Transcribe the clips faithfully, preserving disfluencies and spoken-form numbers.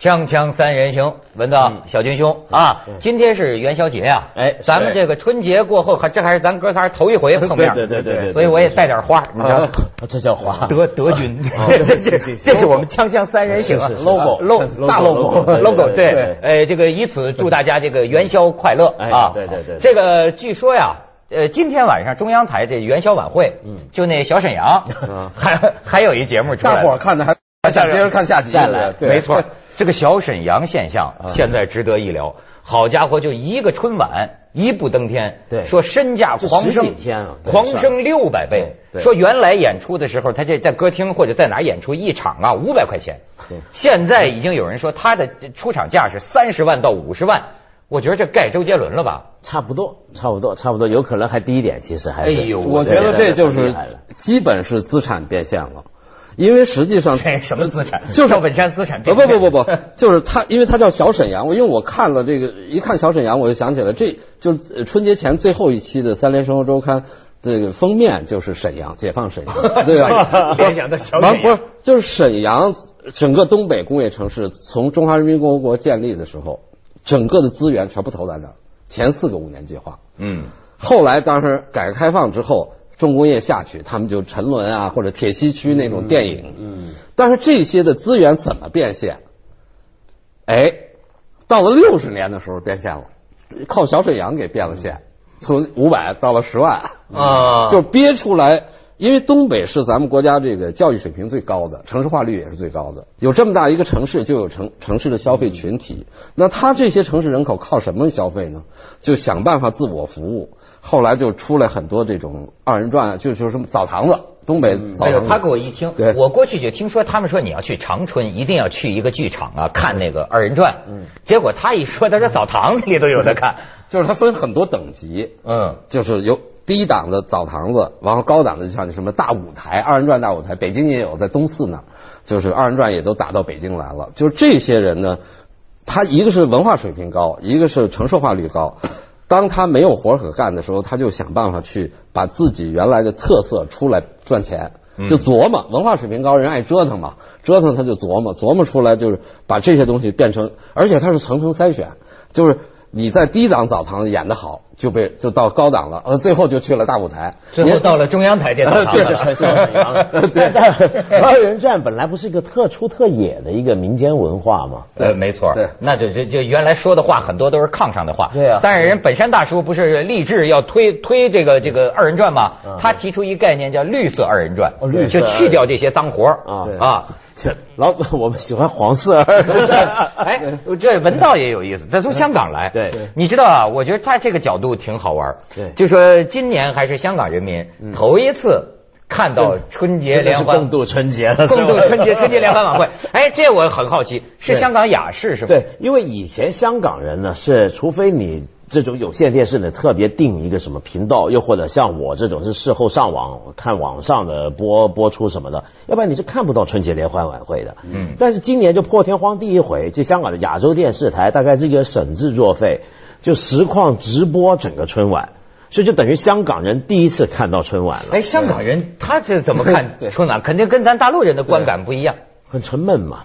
锵锵三人行，文道小军兄啊，今天是元宵节啊，哎，咱们这个春节过后，还这还是咱哥仨头一回碰面， 对对对对， 所以我也带点花，你知道， 这叫花， 德德军，这这这是我们锵锵三人行啊 ，logo，logo 大 logo，logo 对，呃，这个以此祝大家这个元宵快乐啊， 对对对， 这个据说呀。呃，今天晚上中央台这元宵晚会，嗯，就那小沈阳，嗯，还还有一节目出来， 大伙儿看的还还想接着看下集， 再来，没错，这个小沈阳现象现在值得一聊。好家伙，就一个春晚一步登天，对，说身价狂升，狂升六百倍。说原来演出的时候，他这在歌厅或者在哪演出一场啊五百块钱，现在已经有人说他的出场价是三十万到五十万。我觉得这盖周杰伦了吧？ 差不多，差不多，差不多，有可能还低一点。其实还是，哎呦，我觉得这就是基本是资产变现了，因为实际上什么资产？ 就是赵本山资产变现。不不不不，就是他，因为他叫小沈阳。因为我看了这个，一看小沈阳，我就想起来，这就春节前最后一期的《三联生活周刊》这个封面就是沈阳，解放沈阳，对吧？ 联想到小沈阳， 不是，就是沈阳整个东北工业城市，从中华人民共和国建立的时候。整个的资源全部投在这儿，前四个五年计划，嗯，后来当时改革开放之后，重工业下去，他们就沉沦啊，或者铁西区那种电影，嗯，但是这些的资源怎么变现？哎，到了六十年的时候变现了，靠小沈阳给变了现，从五百到了十万啊，就憋出来。因为东北是咱们国家这个教育水平最高的，城市化率也是最高的。有这么大一个城市，就有城城市的消费群体。那他这些城市人口靠什么消费呢？就想办法自我服务。后来就出来很多这种二人转，就就是什么澡堂子，东北澡堂子。 他给我一听，我过去就听说他们说你要去长春，一定要去一个剧场啊，看那个二人转。嗯，结果他一说，他说澡堂子里都有的看， 就是他分很多等级。嗯，就是有。低档的澡堂子，然后高档的就像什么大舞台，二人转大舞台，北京也有，在东四那儿，就是二人转也都打到北京来了。就是这些人呢，他一个是文化水平高，一个是城市化率高。当他没有活可干的时候，他就想办法去把自己原来的特色出来赚钱，就琢磨。文化水平高，人爱折腾嘛，折腾他就琢磨，琢磨出来就是把这些东西变成，而且他是层层筛选，就是。你在低档澡堂演得好，就被就到高档了，呃，最后就去了大舞台， 最后到了中央台这澡堂了。 对，二人转本来不是一个特出特野的一个民间文化吗？ 对，没错。 对， 那就就就原来说的话很多都是炕上的话。 对啊。 但是人本山大叔不是立志要推推这个这个二人转吗？他提出一概念叫绿色二人转，就去掉这些脏活啊啊。 这老我们喜欢黄色二人转。 哎，这文道也有意思，他从香港来。 对， 你知道啊？我觉得他这个角度挺好玩。对，就说今年还是香港人民头一次看到春节联欢， 共度春节了， 共度春节春节联欢晚会。哎，这我很好奇，是香港雅视是吧？ 对，因为以前香港人呢是，除非你这种有线电视呢特别定一个什么频道，又或者像我这种是事后上网看网上的播播出什么的，要不然你是看不到春节联欢晚会的。嗯，但是今年就破天荒第一回，就香港的亚洲电视台大概这个省制作费，就实况直播整个春晚。所以就等于香港人第一次看到春晚了。 哎，香港人他这怎么看春晚？肯定跟咱大陆人的观感不一样， 很沉闷嘛。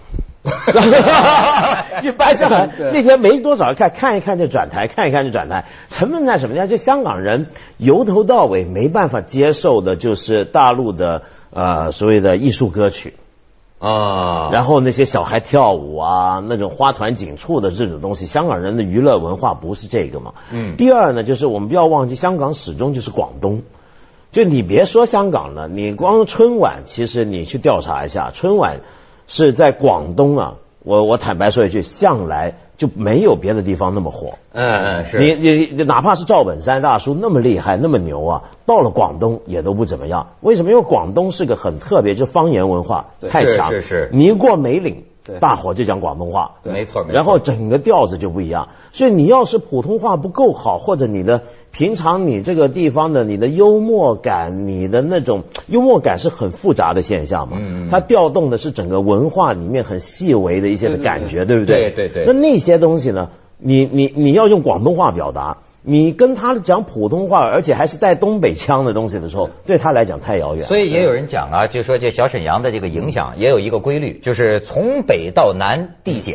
一般香港那天没多少看，看一看就转台，看一看就转台。沉闷在什么呢？就香港人由头到尾没办法接受的就是大陆的呃所谓的艺术歌曲。啊，然后那些小孩跳舞啊，那种花团锦簇的这种东西，香港人的娱乐文化不是这个嘛。嗯。第二呢，就是我们不要忘记，香港始终就是广东。就你别说香港了，你光春晚，其实你去调查一下，春晚是在广东啊。我我坦白说一句，向来就没有别的地方那么火。 嗯嗯，是。 你你你哪怕是赵本山大叔那么厉害那么牛啊，到了广东也都不怎么样。为什么？因为广东是个很特别，就方言文化太强。 是是是。 你一过梅岭，大伙就讲广东话。 没错。 然后整个调子就不一样。所以你要是普通话不够好，或者你的平常你这个地方的你的幽默感，你的那种幽默感是很复杂的现象嘛。嗯。它调动的是整个文化里面很细微的一些的感觉，对不对？ 对对对。 那那些东西呢？你你你要用广东话表达，你跟他讲普通话，而且还是带东北腔的东西的时候，对他来讲太遥远。 所以也有人讲啊，就说这小沈阳的这个影响也有一个规律，就是从北到南递减，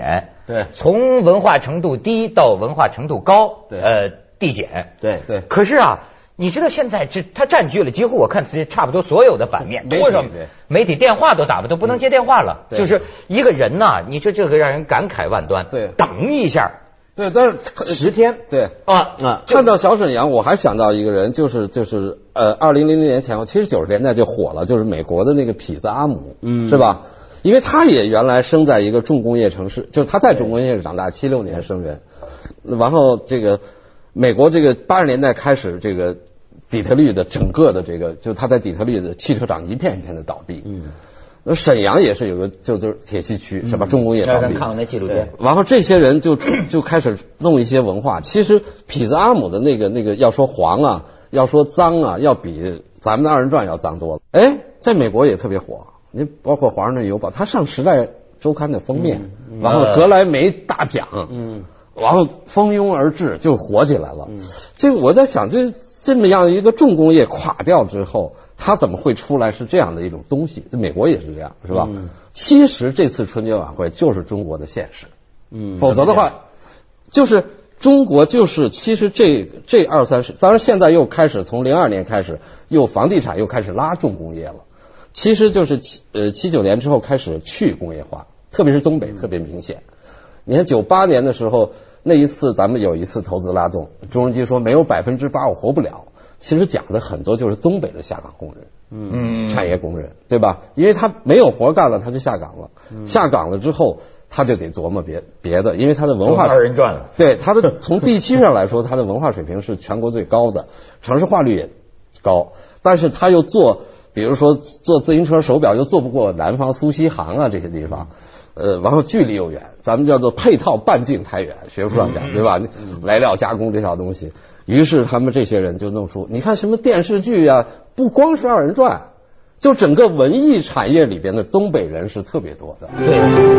对， 从文化程度低到文化程度高， 对， 呃，递减， 对对。 可是啊，你知道现在这它占据了几乎我看差不多所有的版面，多少媒体电话都打不都不能接电话了，嗯、就是一个人呐、啊，你说这个让人感慨万端。 对， 等一下。 对，但是十天， 对啊啊！ 看到小沈阳，我还想到一个人，就是就是呃，二零零零年前后，其实九十年代就火了，就是美国的那个痞子阿姆，嗯，是吧？因为他也原来生在一个重工业城市，就是他在重工业城市长大，七六年生人，然后这个美国这个八十年代开始，这个底特律的整个的这个，就他在底特律的汽车厂一片一片的倒闭，嗯。那沈阳也是有个就就是铁西区是吧？重工业倒闭。 看过那纪录片。 然后这些人就就开始弄一些文化。其实痞子阿姆的那个那个要说黄啊，要说脏啊，要比咱们的二人转要脏多了。哎，在美国也特别火。你包括《华盛顿邮报》，他上《时代周刊》的封面，嗯、然后格莱美大奖，嗯，然后蜂拥而至就火起来了。嗯、这个我在想，这这么样一个重工业垮掉之后。他怎么会出来是这样的一种东西？美国也是这样，是吧？嗯、其实这次春节晚会就是中国的现实，嗯，否则的话，就是中国就是其实这这二三十，当然现在又开始从零二年开始，又房地产又开始拉重工业了，其实就是七呃七九年之后开始去工业化，特别是东北特别明显。嗯、你看九八年的时候，那一次咱们有一次投资拉动，朱镕基说没有百分之八我活不了。其实讲的很多就是东北的下岗工人，嗯，产业工人，对吧？因为他没有活干了，他就下岗了。嗯、下岗了之后，他就得琢磨别别的，因为他的文化二人转了。 对，他的从地区上来说，他的文化水平是全国最高的，城市化率也高，但是他又做，比如说做自行车手表又做不过南方苏锡杭啊这些地方。呃，然后距离又远，咱们叫做配套半径太远，学术上讲，对吧？嗯、来料加工这套东西。于是他们这些人就弄出，你看什么电视剧啊，不光是二人转，就整个文艺产业里边的东北人是特别多的。 对。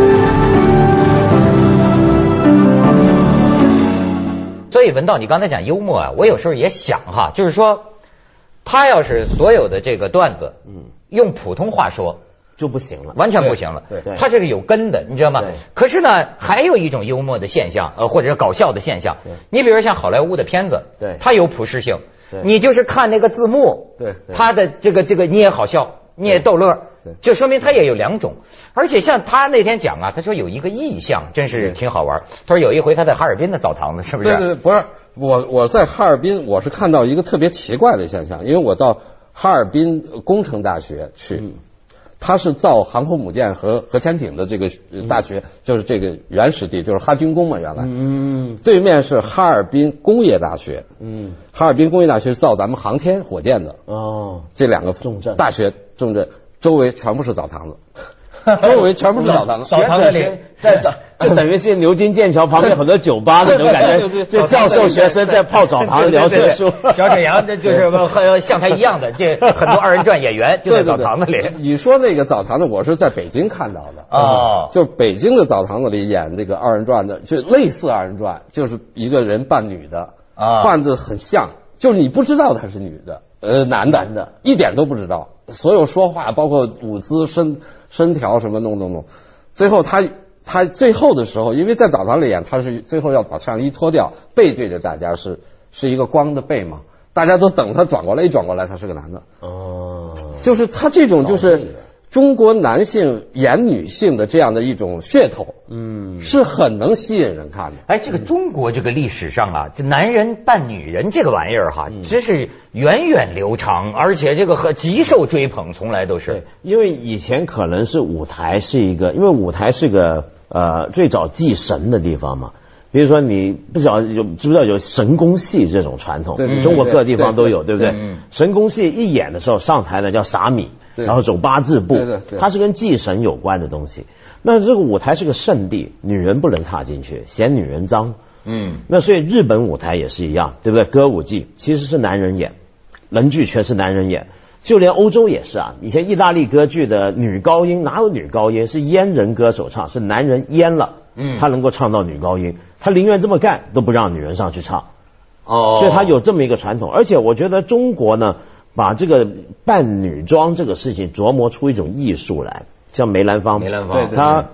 所以文道，你刚才讲幽默啊，我有时候也想哈，就是说，他要是所有的这个段子，嗯，用普通话说。 就不行了， 完全不行了。 对，对它这个有根的，你知道吗？可是呢，还有一种幽默的现象，呃，或者是搞笑的现象。你比如像好莱坞的片子， 对， 它有普适性。你就是看那个字幕， 对， 它的这个这个你也好笑，你也逗乐，就说明它也有两种。而且像他那天讲啊，他说有一个意象，真是挺好玩。他说有一回他在哈尔滨的澡堂子，是不是？ 对对，不是我我在哈尔滨，我是看到一个特别奇怪的现象，因为我到哈尔滨工程大学去。嗯他是造航空母舰和核潜艇的这个大学，嗯、就是这个原始地，就是哈军工嘛，原来。嗯。对面是哈尔滨工业大学。嗯。哈尔滨工业大学是造咱们航天火箭的。哦。这两个重镇大学重镇周围全部是澡堂子。周围全部是澡堂子， 澡堂子里在澡，就等于是牛津剑桥旁边很多酒吧那种感觉，就教授学生在泡澡堂聊学术。 小沈阳这就是和像他一样的，这很多二人转演员就在澡堂子里。 你说那个澡堂子，我是在北京看到的啊，就北京的澡堂子里演这个二人转的，就类似二人转，就是一个人扮女的啊，扮得很像，就是你不知道她是女的，呃，男的，男的，一点都不知道。所有说话，包括舞姿、身身条什么弄弄弄，最后他他最后的时候，因为在澡堂里演，他是最后要把上衣脱掉，背对着大家，是是一个光的背嘛，大家都等他转过来，一转过来他是个男的。哦，就是他这种就是中国男性演女性的这样的一种噱头，嗯，是很能吸引人看的。 哎，这个中国这个历史上啊，这男人扮女人这个玩意儿哈，嗯、真是源远流长，而且这个和极受追捧，从来都是。 对，因为以前可能是舞台是一个，因为舞台是个呃最早祭神的地方嘛。比如说你不晓得有知不知道有神功戏这种传统， 对中国各地方都有， 对, 对, 对, 对, 对不对？嗯、神功戏一演的时候上台呢叫撒米，然后走八字步， 对对对， 它是跟祭神有关的东西。那这个舞台是个圣地，女人不能踏进去，嫌女人脏。嗯，那所以日本舞台也是一样，对不对？歌舞伎其实是男人演，人剧全是男人演，就连欧洲也是啊。以前意大利歌剧的女高音哪有女高音？是阉人歌手唱，是男人阉了。嗯，他能够唱到女高音，他宁愿这么干都不让女人上去唱。哦，所以他有这么一个传统。而且我觉得中国呢，把这个扮女装这个事情琢磨出一种艺术来，像梅兰芳， 梅兰芳， 他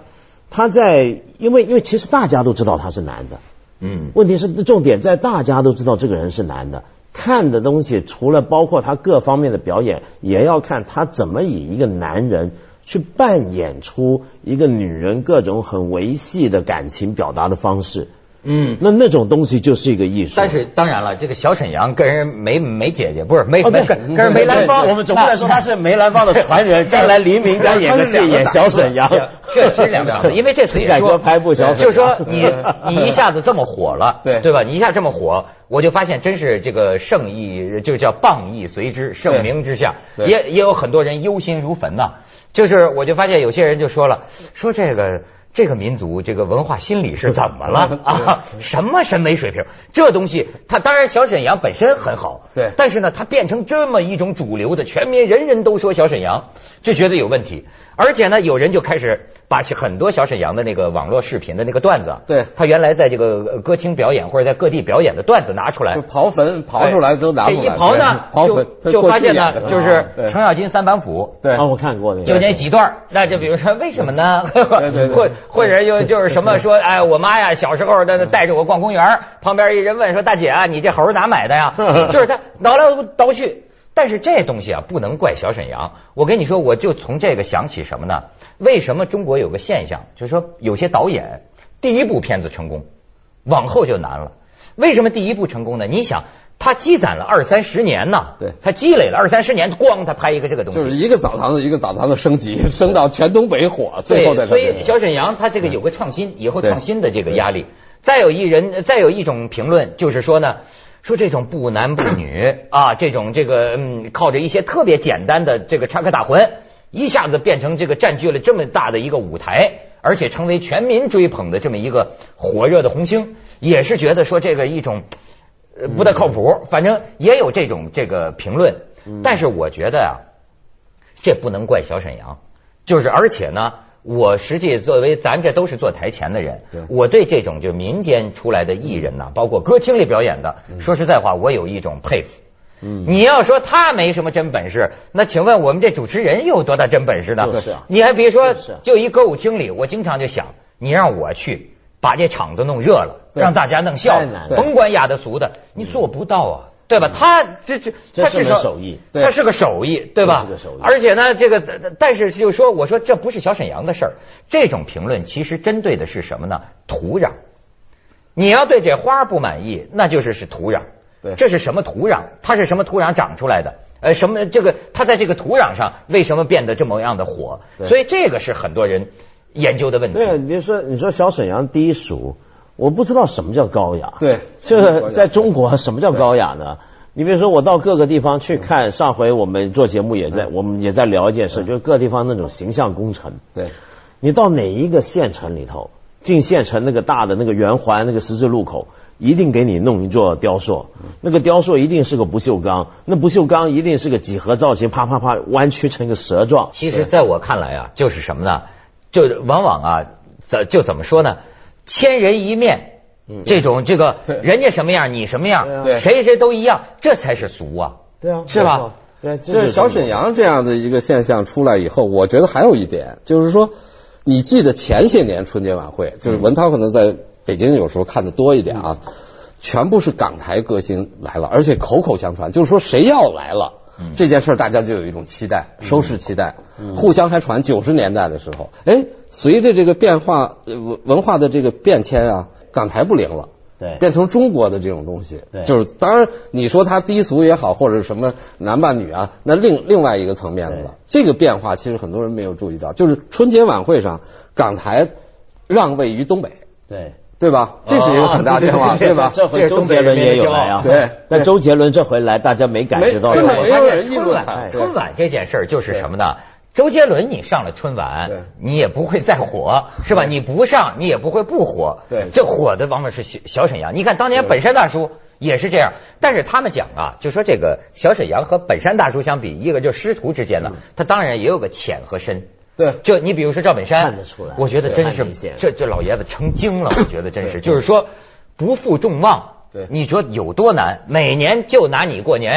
他在因为因为其实大家都知道他是男的，嗯，问题是重点在大家都知道这个人是男的，看的东西除了包括他各方面的表演，也要看他怎么以一个男人去扮演出一个女人各种很维系的感情表达的方式。嗯，那那种东西就是一个艺术。 但是当然了，这个小沈阳跟人梅梅姐姐不是梅梅跟跟人梅兰芳， 我们总不能说他是梅兰芳的传人，将来黎明该演个戏演小沈阳， 确实两档子。因为这次也改革拍部小沈阳， 就是说你你一下子这么火了， 对对吧？你一下这么火，我就发现真是这个盛意，就叫谤亦随之，盛名之下，也也有很多人忧心如焚呐。就是我就发现有些人就说了，说这个。这个民族这个文化心理是怎么了啊？什么审美水平？这东西，他当然小沈阳本身很好， 对， 但是呢，他变成这么一种主流的，全民人人都说小沈阳，就觉得有问题。而且呢，有人就开始把很多小沈阳的那个网络视频的那个段子， 对， 他原来在这个歌厅表演或者在各地表演的段子拿出来， 就刨坟刨出来都拿出来， 一刨呢，就就发现呢，就是程咬金三板斧， 对， 啊，我看过那个， 就那几段，那就比如说为什么呢？或或者又就是什么说，哎，我妈呀，小时候的带着我逛公园，旁边一人问说，大姐啊，你这猴哪买的呀？就是他倒来倒去。但是这东西啊，不能怪小沈阳。我跟你说，我就从这个想起什么呢？为什么中国有个现象，就是说有些导演第一部片子成功，往后就难了。为什么第一部成功呢？你想，他积攒了二三十年呢， 对， 他积累了二三十年，咣，他拍一个这个东西， 就是一个澡堂子一个澡堂子升级，升到全东北火，最后再。 所以小沈阳他这个有个创新，以后创新的这个压力。再有一人，再有一种评论就是说呢。说这种不男不女啊，这种这个嗯，靠着一些特别简单的这个插科打诨，一下子变成这个占据了这么大的一个舞台，而且成为全民追捧的这么一个火热的红星，也是觉得说这个一种呃不太靠谱，反正也有这种这个评论。但是我觉得啊，这不能怪小沈阳，就是而且呢。我实际作为咱这都是做台前的人，我对这种就民间出来的艺人呐、啊，包括歌厅里表演的，说实在话，我有一种佩服。嗯，你要说他没什么真本事，那请问我们这主持人有多大真本事呢？ 就是你还别说，就一歌舞厅里，我经常就想，你让我去把这场子弄热了，让大家弄笑，甭管雅的俗的，你做不到啊。对吧？他这这他是个手艺， 他是个手艺，对吧？而且呢，这个但是就说，我说这不是小沈阳的事儿。这种评论其实针对的是什么呢？土壤。你要对这花不满意，那就是是土壤。 对， 这是什么土壤？它是什么土壤长出来的？呃，什么这个它在这个土壤上为什么变得这么样的火？所以这个是很多人研究的问题。 对，你说你说小沈阳低俗。我不知道什么叫高雅， 对， 这个在中国什么叫高雅呢？你比如说我到各个地方去看，上回我们做节目也在，我们也在聊一件事，就是各地方那种形象工程。 对， 你到哪一个县城里头，进县城那个大的那个圆环那个十字路口，一定给你弄一座雕塑，那个雕塑一定是个不锈钢，那不锈钢一定是个几何造型，啪啪啪弯曲成一个蛇状。 其实在我看来啊，就是什么呢？就往往啊，怎就怎么说呢？千人一面，这种这个人家什么样，你什么样，谁谁都一样，这才是俗啊， 对啊， 是吧？ 对， 这小沈阳这样的一个现象出来以后，我觉得还有一点就是说，你记得前些年春节晚会，就是文涛可能在北京有时候看的多一点啊，全部是港台歌星来了，而且口口相传，就是说谁要来了。这件事大家就有一种期待，收视期待，互相还传。九十年代的时候，哎，随着这个变化，文文化的这个变迁啊，港台不灵了， 对， 变成中国的这种东西， 对， 就是当然你说它低俗也好，或者什么男扮女啊，那另另外一个层面的了。这个变化其实很多人没有注意到，就是春节晚会上，港台让位于东北， 对。 对吧？这是一个很大变化，对吧？ 这回周杰伦也有来啊。 对， 但周杰伦这回来，大家没感觉到。 没有人议论春晚这件事儿就是什么呢？周杰伦你上了春晚，你也不会再火，是吧？你不上，你也不会不火。 对， 这火的往往是小沈阳。你看当年本山大叔也是这样，但是他们讲啊，就说这个小沈阳和本山大叔相比，一个就师徒之间呢，他当然也有个浅和深。 对， 就你比如说赵本山， 看得出来， 我觉得真是这这老爷子成精了，我觉得真是，就是说不负众望。 对， 你说有多难？每年就拿你过年，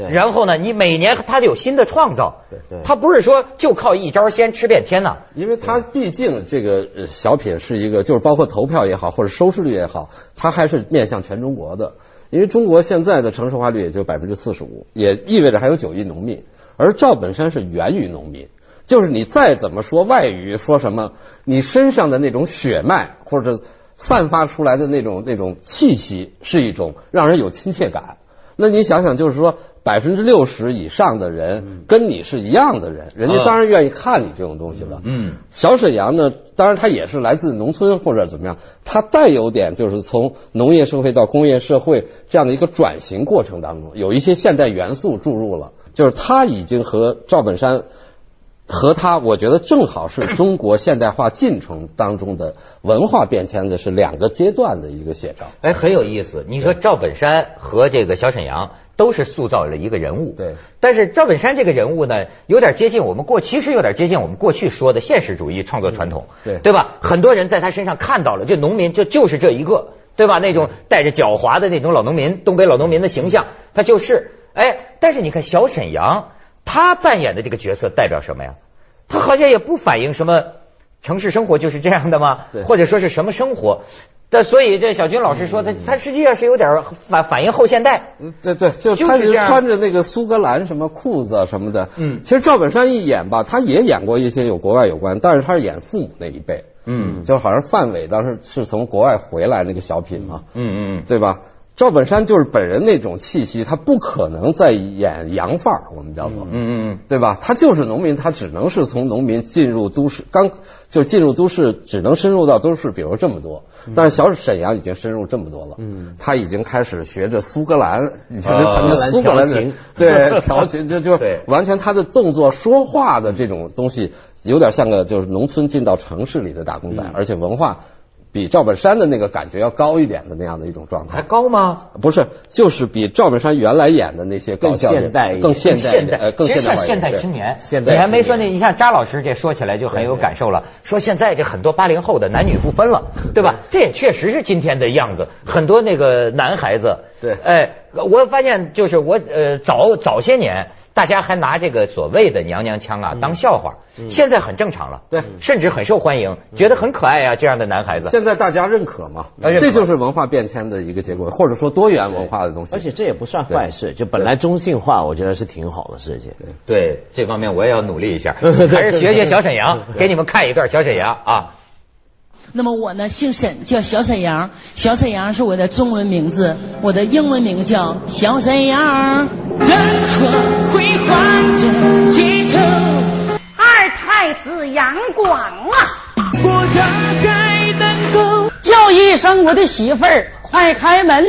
对， 然后呢，你每年他有新的创造， 对对， 他不是说就靠一招先吃遍天呐， 因为他毕竟这个小品是一个，就是包括投票也好，或者收视率也好，它还是面向全中国的。因为中国现在的城市化率也就百分之四十五，也意味着还有九亿农民，而赵本山是源于农民，就是你再怎么说外语说什么，你身上的那种血脉或者散发出来的那种那种气息，是一种让人有亲切感。那你想想，就是说百分之六十以上的人跟你是一样的人，人家当然愿意看你这种东西了。嗯，小沈阳呢，当然他也是来自农村或者怎么样，他带有点就是从农业社会到工业社会这样的一个转型过程当中，有一些现代元素注入了，就是他已经和赵本山。和他，我觉得正好是中国现代化进程当中的文化变迁的是两个阶段的一个写照。 哎，很有意思。你说赵本山和这个小沈阳都是塑造了一个人物， 对。 但是赵本山这个人物呢，有点接近我们过，其实有点接近我们过去说的现实主义创作传统， 对对吧？很多人在他身上看到了，这农民就就是这一个，对吧？那种带着狡猾的那种老农民，东北老农民的形象，他就是。哎，但是你看小沈阳。他扮演的这个角色代表什么呀？他好像也不反映什么城市生活就是这样的吗？ 对， 或者说是什么生活？但所以这小军老师说他他实际上是有点反反映后现代。 嗯，对对，就他就穿着那个苏格兰什么裤子什么的。嗯，其实赵本山一演吧，他也演过一些有国外有关，但是他是演父母那一辈。嗯，就好像范伟当时是从国外回来那个小品嘛。嗯嗯嗯，对吧？赵本山就是本人那种气息，他不可能再演洋范儿，我们叫做，嗯嗯嗯，对吧？他就是农民，他只能是从农民进入都市，刚就进入都市，只能深入到都市，比如这么多。但是小沈阳已经深入这么多了，嗯，他已经开始学着苏格兰，你说参加苏格兰人，对，调情，就就完全他的动作、说话的这种东西，有点像个就是农村进到城市里的打工仔，而且文化。比赵本山的那个感觉要高一点的那样的一种状态， 还高吗？ 不是，就是比赵本山原来演的那些更现代、 更现代、 现代、 呃更现代化。 现代青年， 现代你还没说那，你像扎老师这说起来就很有感受了。说现在这很多八零后的男女不分了，对吧？这也确实是今天的样子。很多那个男孩子， 对， 哎，我发现就是我呃早早些年大家还拿这个所谓的娘娘腔啊当笑话，现在很正常了， 对， 甚至很受欢迎，觉得很可爱啊这样的男孩子。 现在大家认可嘛，这就是文化变迁的一个结果，或者说多元文化的东西。 而且这也不算坏事，就本来中性化，我觉得是挺好的事情。 对，这方面我也要努力一下，还是学学小沈阳，给你们看一段小沈阳啊。 那么我呢姓沈，叫小沈阳，小沈阳是我的中文名字，我的英文名叫小沈阳。人可会换着街头， 二太子阳光啊， 我大概能够叫一声我的媳妇儿快开门。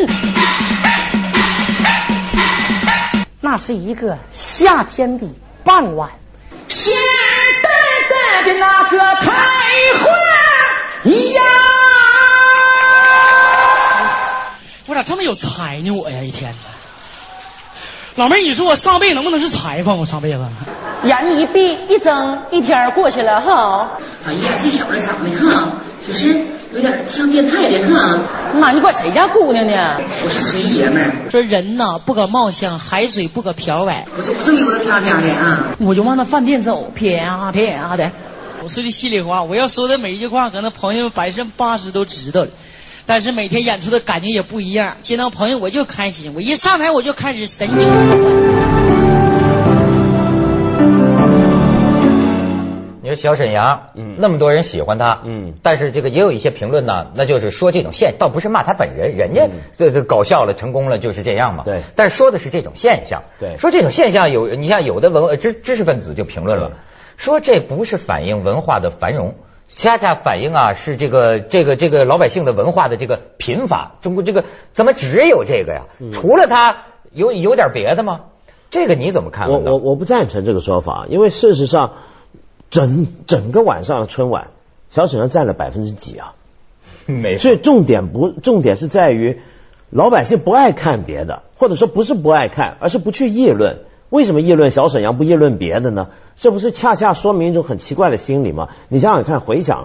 那是一个夏天的傍晚， 咸淡淡的那个开花呀， 我咋这么有才呢我呀，一天哪！老妹儿，你说我上辈子能不能是裁缝？我上辈子眼一闭一睁，一天过去了哈。 哎呀，这小子长得哈，就是有点像变态的哈。 妈，你管谁家姑娘呢？ 我是随爷们儿。说人呐，不可貌相，海水不可漂歪。我就我这么游的飘飘的啊，我就往那饭店走，啪啪的。 我说句心里话，我要说的每一句话，可能朋友百分之八十都知道了。但是每天演出的感觉也不一样，见到朋友我就开心，我一上台我就开始神经错乱。 你说小沈阳，嗯，那么多人喜欢他，嗯，但是这个也有一些评论呢，那就是说这种现，倒不是骂他本人，人家这这搞笑了，成功了就是这样嘛， 对。 但是说的是这种现象， 对， 说这种现象有，你像有的文知知识分子就评论了，说这不是反映文化的繁荣。恰恰反映啊，是这个这个这个老百姓的文化的这个贫乏。中国这个怎么只有这个呀？嗯、除了它有有点别的吗？这个你怎么看？ 我我我不赞成这个说法，因为事实上整整个晚上的春晚，小沈阳占了百分之几啊？ 没错。 所以重点不重点是在于老百姓不爱看别的，或者说不是不爱看，而是不去议论。为什么议论小沈阳不议论别的呢？这不是恰恰说明一种很奇怪的心理吗？你想想看，回想啊，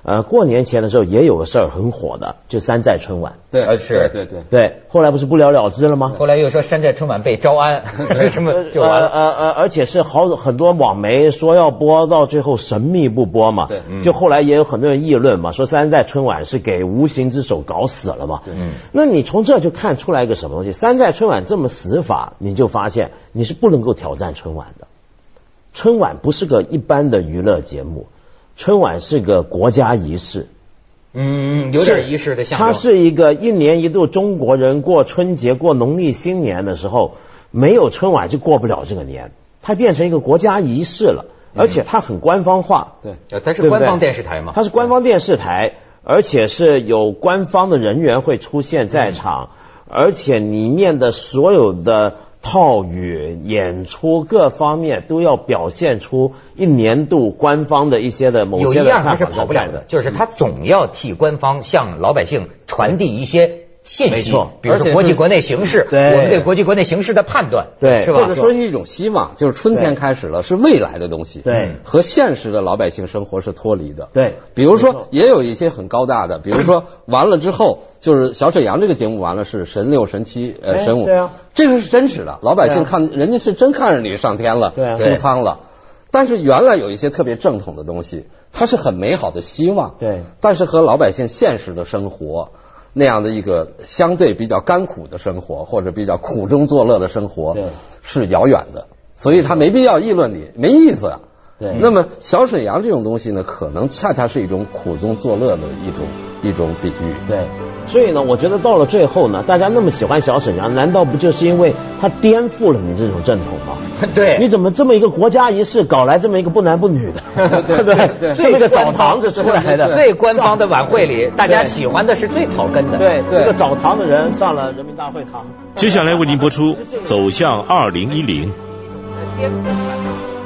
呃，过年前的时候也有个事儿很火的，就山寨春晚。 对， 呃是， 对对对，后来不是不了了之了吗？ 后来又说山寨春晚被招安，什么就完了。 呃呃，而且是好很多网媒说要播，到最后神秘不播嘛。 对， 就后来也有很多人议论嘛，说山寨春晚是给无形之手搞死了嘛。嗯，那你从这就看出来一个什么东西？山寨春晚这么死法，你就发现你是不能够挑战春晚的。春晚不是个一般的娱乐节目，春晚是个国家仪式。 嗯，有点仪式的象征。 它是一个一年一度中国人过春节、过农历新年的时候，没有春晚就过不了这个年，它变成一个国家仪式了，而且它很官方化。 对， 它是官方电视台嘛？ 它是官方电视台，而且是有官方的人员会出现在场，而且里面的所有的套语、演出各方面都要表现出一年度官方的一些的某些的看法。 有一样它是跑不了的，就是他总要替官方向老百姓传递一些信息， 没错， 比如说国际国内形势，我们对国际国内形势的判断， 对， 是吧？ 或者说是一种希望，就是春天开始了，是未来的东西， 对， 和现实的老百姓生活是脱离的， 对。 比如说，也有一些很高大的，比如说完了之后。就是小沈阳这个节目完了是神六神七呃神五， 对啊， 这个是真实的，老百姓看、啊、人家是真看着你上天了， 对啊， 出舱了。但是原来有一些特别正统的东西，它是很美好的希望， 对， 但是和老百姓现实的生活那样的一个相对比较甘苦的生活，或者比较苦中作乐的生活， 对， 是遥远的，所以他没必要议论你，没意思。 对， 那么小沈阳这种东西呢，可能恰恰是一种苦中作乐的一种一种比喻。 对，所以呢，我觉得到了最后呢，大家那么喜欢小沈阳，难道不就是因为他颠覆了你这种正统吗？ 对， 你怎么这么一个国家仪式搞来这么一个不男不女的，对对对， 这么一个澡堂子出来的， 最官方的晚会里，大家喜欢的是最草根的， 对，这个澡堂的人上了人民大会堂。 接下来为您播出《走向二零一零》。